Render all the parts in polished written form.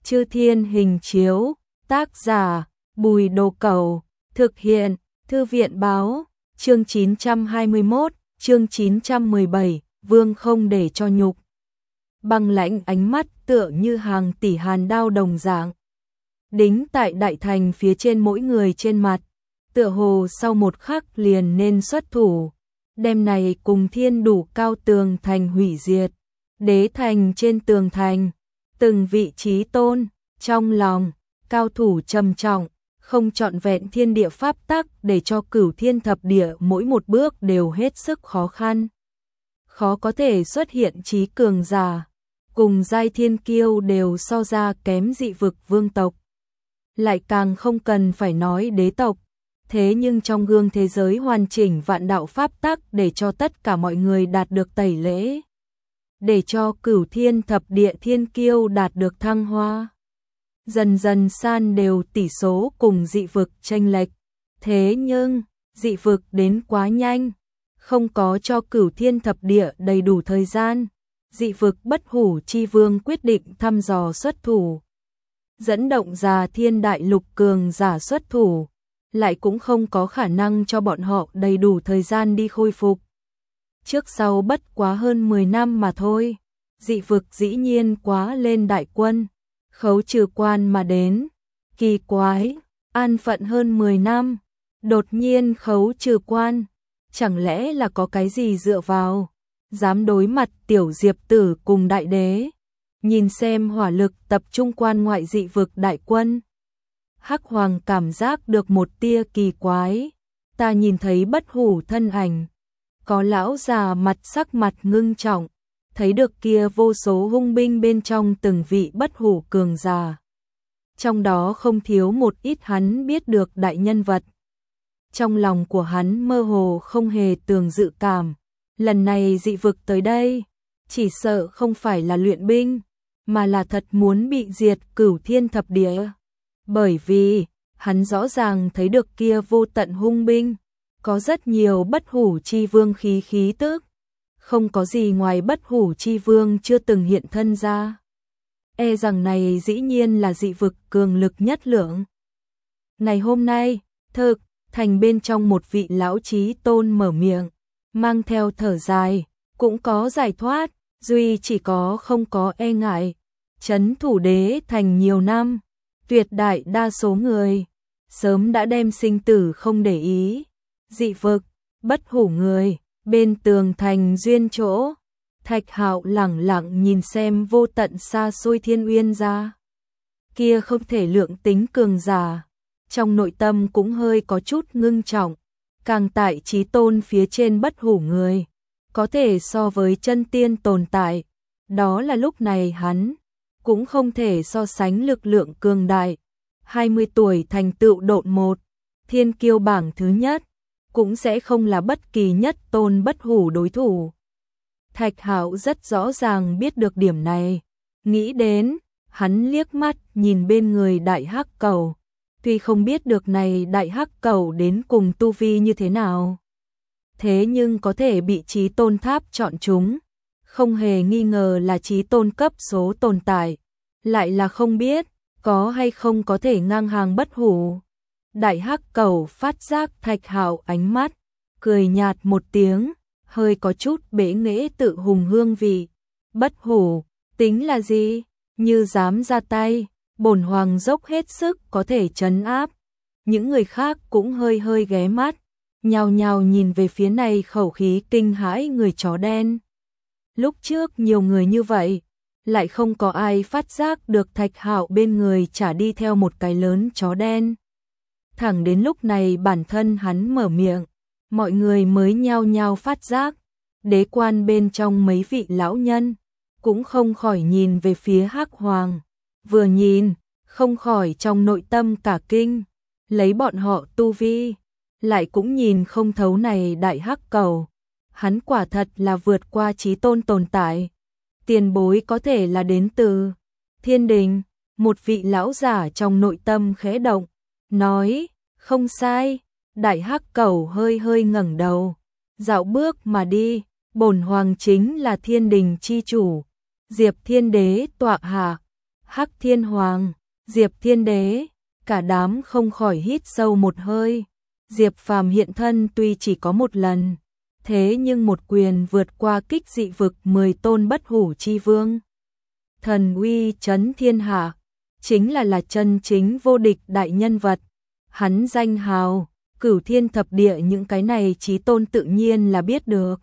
Chư Thiên Hình Chiếu, tác giả, Bùi Đồ Cẩu, thực hiện, Thư viện báo, chương 921, chương 917, Vương không để cho nhục. Băng lãnh ánh mắt tựa như hàng tỷ hàn đao đồng dạng, đính tại đại thành phía trên mỗi người trên mặt, tựa hồ sau một khắc liền nên xuất thủ, đem này cùng thiên đủ cao tường thành hủy diệt. Đế thành trên tường thành, từng vị trí tôn, trong lòng, cao thủ trầm trọng, không trọn vẹn thiên địa pháp tắc để cho cửu thiên thập địa mỗi một bước đều hết sức khó khăn. Khó có thể xuất hiện trí cường giả, cùng giai thiên kiêu đều so ra kém dị vực vương tộc. Lại càng không cần phải nói đế tộc, thế nhưng trong gương thế giới hoàn chỉnh vạn đạo pháp tắc để cho tất cả mọi người đạt được tẩy lễ, để cho cửu thiên thập địa thiên kiêu đạt được thăng hoa. Dần dần san đều tỷ số cùng dị vực chênh lệch, thế nhưng dị vực đến quá nhanh, không có cho cửu thiên thập địa đầy đủ thời gian. Dị vực Bất Hủ Chi Vương quyết định thăm dò xuất thủ, dẫn động ra thiên đại lục cường giả xuất thủ, lại cũng không có khả năng cho bọn họ đầy đủ thời gian đi khôi phục. Trước sau bất quá hơn 10 năm mà thôi, dị vực dĩ nhiên quá lên đại quân, khấu trừ quan mà đến. Kỳ quái, an phận hơn 10 năm, đột nhiên khấu trừ quan, chẳng lẽ là có cái gì dựa vào, dám đối mặt tiểu diệp tử cùng đại đế. Nhìn xem hỏa lực tập trung quan ngoại dị vực đại quân, Hắc Hoàng cảm giác được một tia kỳ quái. Ta nhìn thấy Bất Hủ thân ảnh, có lão già mặt sắc mặt ngưng trọng, thấy được kia vô số hung binh bên trong từng vị Bất Hủ cường giả. Trong đó không thiếu một ít hắn biết được đại nhân vật. Trong lòng của hắn mơ hồ không hề tường dự cảm, lần này dị vực tới đây, chỉ sợ không phải là luyện binh, mà là thật muốn bị diệt cửu thiên thập địa. Bởi vì, hắn rõ ràng thấy được kia vô tận hung binh, có rất nhiều Bất Hủ Chi Vương khí tức, không có gì ngoài Bất Hủ Chi Vương chưa từng hiện thân ra. E rằng này dĩ nhiên là dị vực cường lực nhất lượng. Ngày hôm nay, thực, thành bên trong một vị lão chí tôn mở miệng, mang theo thở dài, cũng có giải thoát, duy chỉ có không có e ngại. Trấn thủ đế thành nhiều năm, tuyệt đại đa số người sớm đã đem sinh tử không để ý. Dị vực, Bất Hủ người, bên tường thành duyên chỗ, Thạch Hạo lẳng lặng nhìn xem vô tận xa xôi thiên uyên ra. Kia không thể lượng tính cường giả, trong nội tâm cũng hơi có chút ngưng trọng, càng tại chí tôn phía trên Bất Hủ người, có thể so với chân tiên tồn tại, đó là lúc này hắn cũng không thể so sánh lực lượng cường đại. 20 tuổi thành tựu độn 1, thiên kiêu bảng thứ nhất, cũng sẽ không là bất kỳ nhất tôn Bất Hủ đối thủ. Thạch Hạo rất rõ ràng biết được điểm này, nghĩ đến, hắn liếc mắt nhìn bên người đại hắc cầu, tuy không biết được này đại hắc cầu đến cùng tu vi như thế nào, thế nhưng có thể bị chí tôn tháp chọn chúng, không hề nghi ngờ là chí tôn cấp số tồn tại, lại là không biết có hay không có thể ngang hàng Bất Hủ. Đại hắc cầu phát giác Thạch Hạo ánh mắt, cười nhạt một tiếng, hơi có chút bẽ nghễ tự hùng hương vị. Bất Hủ, tính là gì? Như dám ra tay, bổn hoàng dốc hết sức có thể trấn áp. Những người khác cũng hơi ghé mắt, nhao nhao nhìn về phía này khẩu khí kinh hãi người chó đen. Lúc trước nhiều người như vậy, lại không có ai phát giác được Thạch Hạo bên người chả đi theo một cái lớn chó đen. Thẳng đến lúc này bản thân hắn mở miệng, mọi người mới nhao nhao phát giác. Đế quan bên trong mấy vị lão nhân cũng không khỏi nhìn về phía Hắc Hoàng, vừa nhìn, không khỏi trong nội tâm cả kinh, lấy bọn họ tu vi, lại cũng nhìn không thấu này đại hắc cầu. Hắn quả thật là vượt qua chí tôn tồn tại. Tiền bối có thể là đến từ thiên đình. Một vị lão giả trong nội tâm khẽ động, nói, không sai. Đại hắc cầu hơi ngẩng đầu, dạo bước mà đi, bổn hoàng chính là thiên đình chi chủ, Diệp Thiên Đế tọa hạ. Hắc Thiên Hoàng, Diệp Thiên Đế, cả đám không khỏi hít sâu một hơi. Diệp Phàm hiện thân tuy chỉ có một lần, thế nhưng một quyền vượt qua kích dị vực 10 tôn bất hủ chi vương. Thần uy chấn thiên hạ, chính là chân chính vô địch đại nhân vật. Hắn danh hào, cửu thiên thập địa những cái này chí tôn tự nhiên là biết được.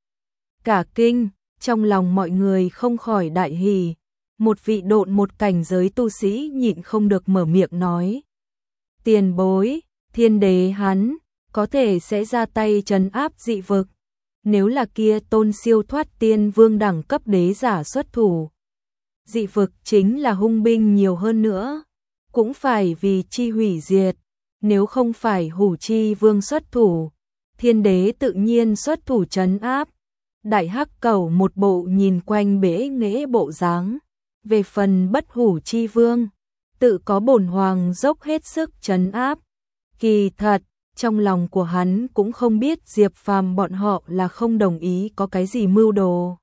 Cả kinh, trong lòng mọi người không khỏi đại hỉ. Một vị độn một cảnh giới tu sĩ nhịn không được mở miệng nói. Tiền bối, thiên đế hắn, có thể sẽ ra tay trấn áp dị vực. Nếu là kia tôn siêu thoát tiên vương đẳng cấp đế giả xuất thủ. Dị vực chính là hung binh nhiều hơn nữa, cũng phải vì chi hủy diệt. Nếu không phải hủ chi vương xuất thủ, thiên đế tự nhiên xuất thủ trấn áp. Đại hắc cẩu một bộ nhìn quanh bể nghễ bộ dáng. Về phần bất hủ chi vương, tự có bổn hoàng dốc hết sức trấn áp. Kỳ thật, trong lòng của hắn cũng không biết Diệp Phàm bọn họ là không đồng ý có cái gì mưu đồ.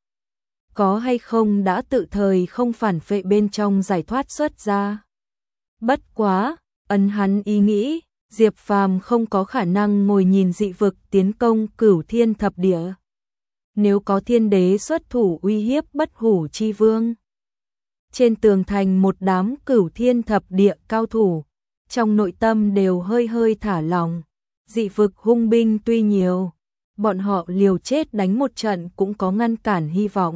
Có hay không đã tự thời không phản phệ bên trong giải thoát xuất ra. Bất quá, ấn hắn ý nghĩ, Diệp Phàm không có khả năng ngồi nhìn dị vực tiến công cửu thiên thập địa. Nếu có thiên đế xuất thủ uy hiếp bất hủ chi vương. Trên tường thành một đám cửu thiên thập địa cao thủ, trong nội tâm đều hơi hơi thả lòng. Dị vực hung binh tuy nhiều, bọn họ liều chết đánh một trận cũng có ngăn cản hy vọng.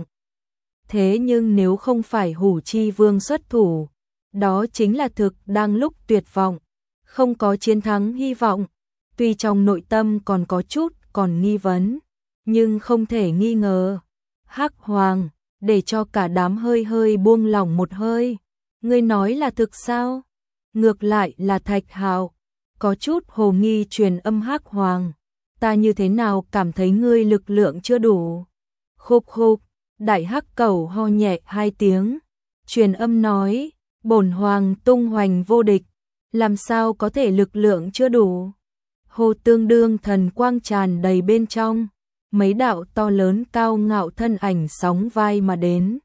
Thế nhưng nếu không phải hủ chi vương xuất thủ, đó chính là thực đang lúc tuyệt vọng, không có chiến thắng hy vọng. Tuy trong nội tâm còn có chút còn nghi vấn, nhưng không thể nghi ngờ. Hắc Hoàng, để cho cả đám hơi hơi buông lỏng một hơi. Ngươi nói là thực sao? Ngược lại là Thạch Hạo, có chút hồ nghi truyền âm Hắc Hoàng. Ta như thế nào cảm thấy ngươi lực lượng chưa đủ? Khục khục, đại hắc cẩu ho nhẹ 2 tiếng. Truyền âm nói, bổn hoàng tung hoành vô địch, làm sao có thể lực lượng chưa đủ? Hồ tương đương thần quang tràn đầy bên trong. Mấy đạo to lớn cao ngạo thân ảnh sóng vai mà đến.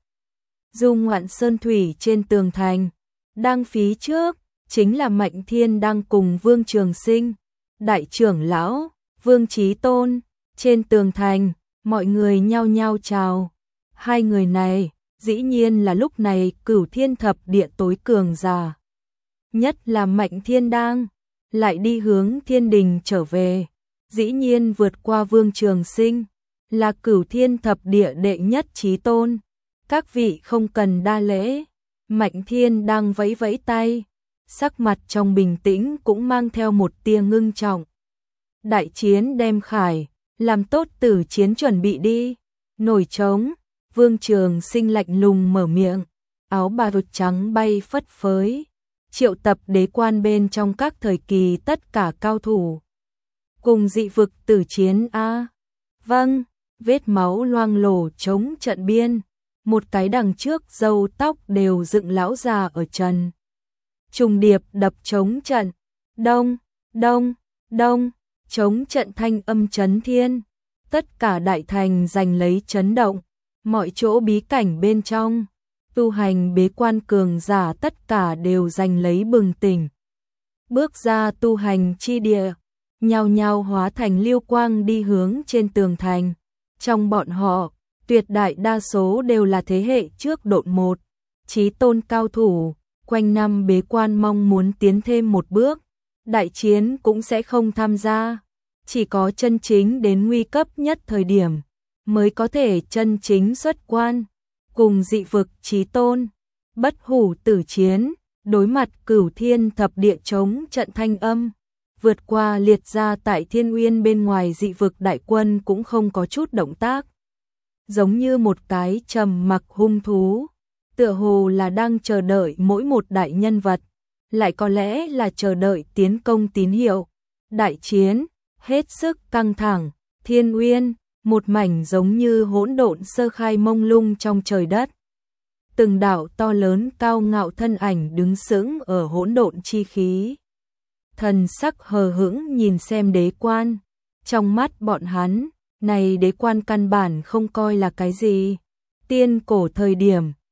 Du ngoạn sơn thủy trên tường thành, đang phí trước, chính là Mạnh Thiên đang cùng Vương Trường Sinh, Đại trưởng lão, Vương Chí Tôn, trên tường thành, mọi người nhao nhao chào. Hai người này, dĩ nhiên là lúc này cửu thiên thập địa tối cường giả. Nhất là Mạnh Thiên đang, lại đi hướng thiên đình trở về. Dĩ nhiên vượt qua Vương Trường Sinh, là cửu thiên thập địa đệ nhất chí tôn. Các vị không cần đa lễ. Mạnh Thiên đang vẫy vẫy tay, sắc mặt trong bình tĩnh cũng mang theo một tia ngưng trọng. Đại chiến đem khải, làm tốt tử chiến chuẩn bị đi. Nổi trống, Vương Trường Sinh lạnh lùng mở miệng, áo bào trắng bay phất phới, triệu tập đế quan bên trong các thời kỳ tất cả cao thủ. Cùng dị vực tử chiến a. Vâng, vết máu loang lổ chống trận biên, một cái đằng trước râu tóc đều dựng lão già ở trần. Trùng điệp đập chống trận, đông, đông, đông, chống trận thanh âm chấn thiên. Tất cả đại thành giành lấy chấn động, mọi chỗ bí cảnh bên trong, tu hành bế quan cường giả tất cả đều giành lấy bừng tỉnh. Bước ra tu hành chi địa, nhao nhao hóa thành lưu quang đi hướng trên tường thành. Trong bọn họ, tuyệt đại đa số đều là thế hệ trước độn một, chí tôn cao thủ, quanh năm bế quan mong muốn tiến thêm một bước, đại chiến cũng sẽ không tham gia. Chỉ có chân chính đến nguy cấp nhất thời điểm, mới có thể chân chính xuất quan, cùng dị vực chí tôn, bất hủ tử chiến, đối mặt cửu thiên thập địa chống trận thanh âm. Vượt qua liệt ra tại Thiên Uyên bên ngoài dị vực đại quân cũng không có chút động tác. Giống như một cái trầm mặc hung thú, tựa hồ là đang chờ đợi mỗi một đại nhân vật, lại có lẽ là chờ đợi tiến công tín hiệu. Đại chiến, hết sức căng thẳng, Thiên Uyên, một mảnh giống như hỗn độn sơ khai mông lung trong trời đất. Từng đạo to lớn cao ngạo thân ảnh đứng sững ở hỗn độn chi khí. Thần sắc hờ hững nhìn xem đế quan, trong mắt bọn hắn, này đế quan căn bản không coi là cái gì. Tiên cổ thời điểm,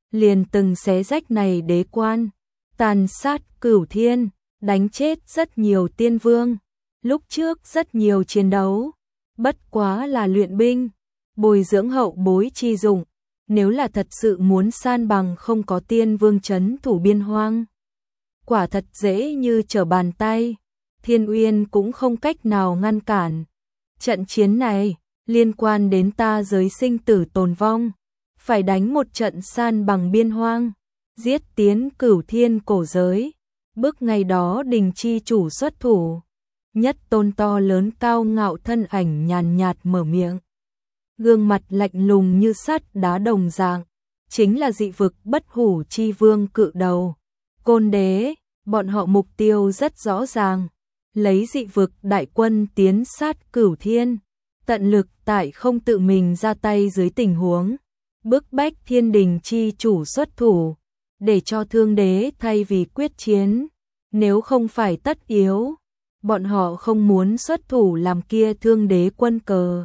liền từng xé rách này đế quan, tàn sát cửu thiên, đánh chết rất nhiều tiên vương. Lúc trước rất nhiều chiến đấu, bất quá là luyện binh, bồi dưỡng hậu bối chi dụng, nếu là thật sự muốn san bằng không có tiên vương trấn thủ biên hoang. Quả thật dễ như trở bàn tay, Thiên Uyên cũng không cách nào ngăn cản. Trận chiến này, liên quan đến ta giới sinh tử tồn vong, phải đánh một trận san bằng biên hoang, giết tiến cửu thiên cổ giới, bước ngày đó đình chi chủ xuất thủ. Nhất tôn to lớn cao ngạo thân ảnh nhàn nhạt mở miệng. Gương mặt lạnh lùng như sắt đá đồng dạng, chính là dị vực bất hủ chi vương cự đầu. Côn đế, bọn họ mục tiêu rất rõ ràng, lấy dị vực đại quân tiến sát cửu thiên, tận lực tại không tự mình ra tay dưới tình huống, bức bách thiên đình chi chủ xuất thủ, để cho thương đế thay vì quyết chiến, nếu không phải tất yếu, bọn họ không muốn xuất thủ làm kia thương đế quân cờ.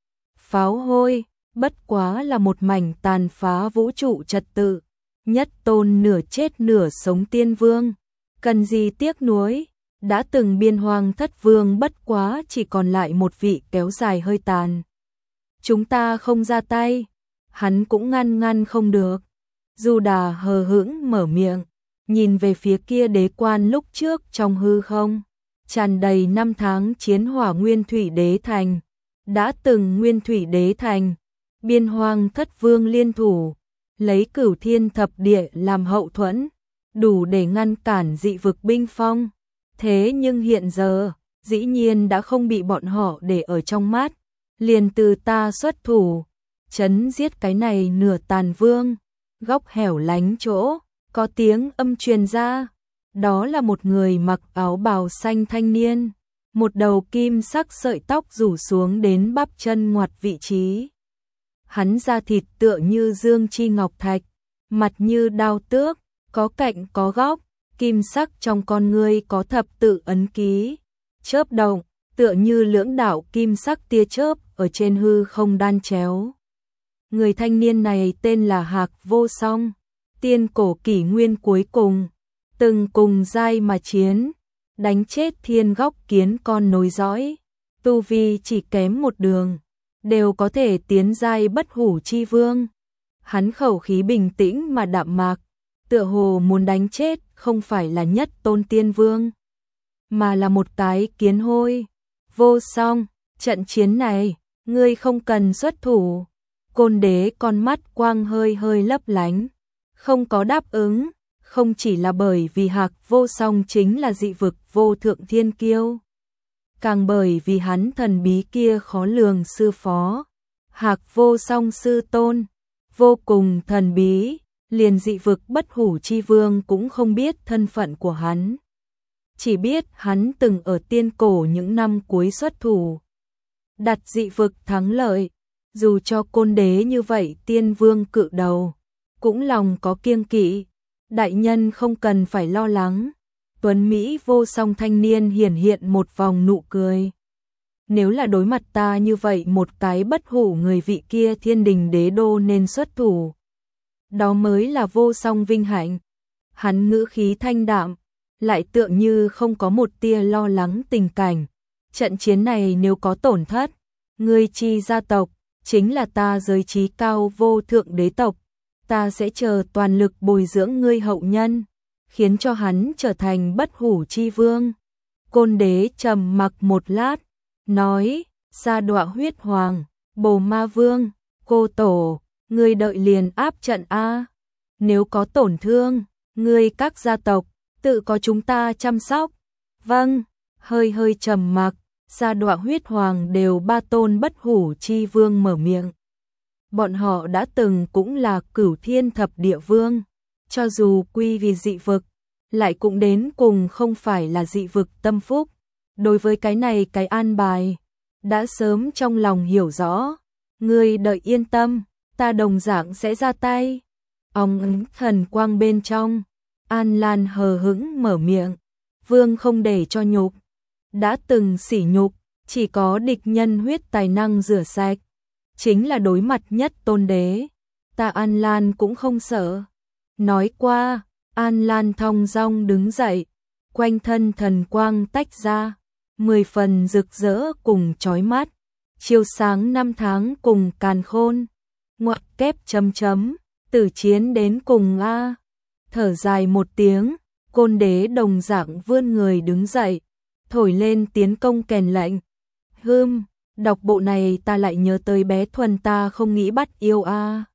Pháo hôi, bất quá là một mảnh tàn phá vũ trụ trật tự, nhất tôn nửa chết nửa sống tiên vương, cần gì tiếc nuối, đã từng biên hoang thất vương bất quá chỉ còn lại một vị kéo dài hơi tàn. Chúng ta không ra tay, hắn cũng ngăn không được. Du Đà hờ hững mở miệng, nhìn về phía kia đế quan lúc trước trong hư không, tràn đầy năm tháng chiến hỏa Nguyên Thủy Đế Thành. Đã từng Nguyên Thủy Đế Thành, biên hoang thất vương liên thủ, lấy cửu thiên thập địa làm hậu thuẫn, đủ để ngăn cản dị vực binh phong. Thế nhưng hiện giờ, dĩ nhiên đã không bị bọn họ để ở trong mắt, liền từ ta xuất thủ, chấn giết cái này nửa tàn vương. Góc hẻo lánh chỗ, có tiếng âm truyền ra, đó là một người mặc áo bào xanh thanh niên, một đầu kim sắc sợi tóc rủ xuống đến bắp chân ngoặt vị trí. Hắn da thịt tựa như dương chi ngọc thạch, mặt như đao tước, có cạnh có góc, kim sắc trong con ngươi có thập tự ấn ký, chớp động, tựa như lưỡng đạo kim sắc tia chớp ở trên hư không đan chéo. Người thanh niên này tên là Hạc Vô Song, tiên cổ kỷ nguyên cuối cùng, từng cùng giai mà chiến, đánh chết thiên góc kiến con nối dõi, tu vi chỉ kém một đường, đều có thể tiến giai bất hủ chi vương. Hắn khẩu khí bình tĩnh mà đạm mạc, tựa hồ muốn đánh chết không phải là nhất tôn tiên vương, mà là một cái kiến hôi. Vô Song, trận chiến này, ngươi không cần xuất thủ. Côn đế con mắt quang hơi lấp lánh, không có đáp ứng, không chỉ là bởi vì Hạc Vô Song chính là dị vực vô thượng thiên kiêu, càng bởi vì hắn thần bí kia khó lường sư phó. Hạc Vô Song sư tôn, vô cùng thần bí, liền dị vực bất hủ chi vương cũng không biết thân phận của hắn. Chỉ biết hắn từng ở tiên cổ những năm cuối xuất thủ, đặt dị vực thắng lợi. Dù cho côn đế như vậy tiên vương cự đầu, cũng lòng có kiêng kỵ. Đại nhân không cần phải lo lắng. Tuấn Mỹ vô song thanh niên hiển hiện một vòng nụ cười. Nếu là đối mặt ta như vậy một cái bất hủ người vị kia thiên đình đế đô nên xuất thủ. Đó mới là vô song vinh hạnh. Hắn ngữ khí thanh đạm, lại tựa như không có một tia lo lắng tình cảnh. Trận chiến này nếu có tổn thất, ngươi chi gia tộc, chính là ta giới trí cao vô thượng đế tộc, ta sẽ chờ toàn lực bồi dưỡng ngươi hậu nhân, khiến cho hắn trở thành bất hủ chi vương. Côn đế trầm mặc một lát, nói, Sa Đọa huyết hoàng, Bồ Ma Vương, Cô Tổ, ngươi đợi liền áp trận a. Nếu có tổn thương, ngươi các gia tộc, tự có chúng ta chăm sóc. Vâng, hơi trầm mặc. Sa Đọa huyết hoàng đều ba tôn bất hủ chi vương mở miệng. Bọn họ đã từng cũng là cửu thiên thập địa vương, cho dù quy vì dị vực, lại cũng đến cùng không phải là dị vực tâm phúc. Đối với cái này cái an bài, đã sớm trong lòng hiểu rõ. Ngươi đợi yên tâm, ta đồng dạng sẽ ra tay. Ong thần quang bên trong, An Lan hờ hững mở miệng. Vương không để cho nhục. Đã từng sỉ nhục, chỉ có địch nhân huyết tài năng rửa sạch, chính là đối mặt nhất tôn đế. Ta An Lan cũng không sợ, Nói qua, An Lan thong dong đứng dậy, quanh thân thần quang tách ra, 10 phần rực rỡ cùng chói mắt, chiếu sáng năm tháng cùng càn khôn. Ngoặc kép chấm chấm, tử chiến đến cùng a. Thở dài một tiếng, Côn Đế đồng dạng vươn người đứng dậy, thổi lên tiến công kèn lệnh. Đọc bộ này ta lại nhớ tới bé Thuần ta không nghĩ bắt yêu a.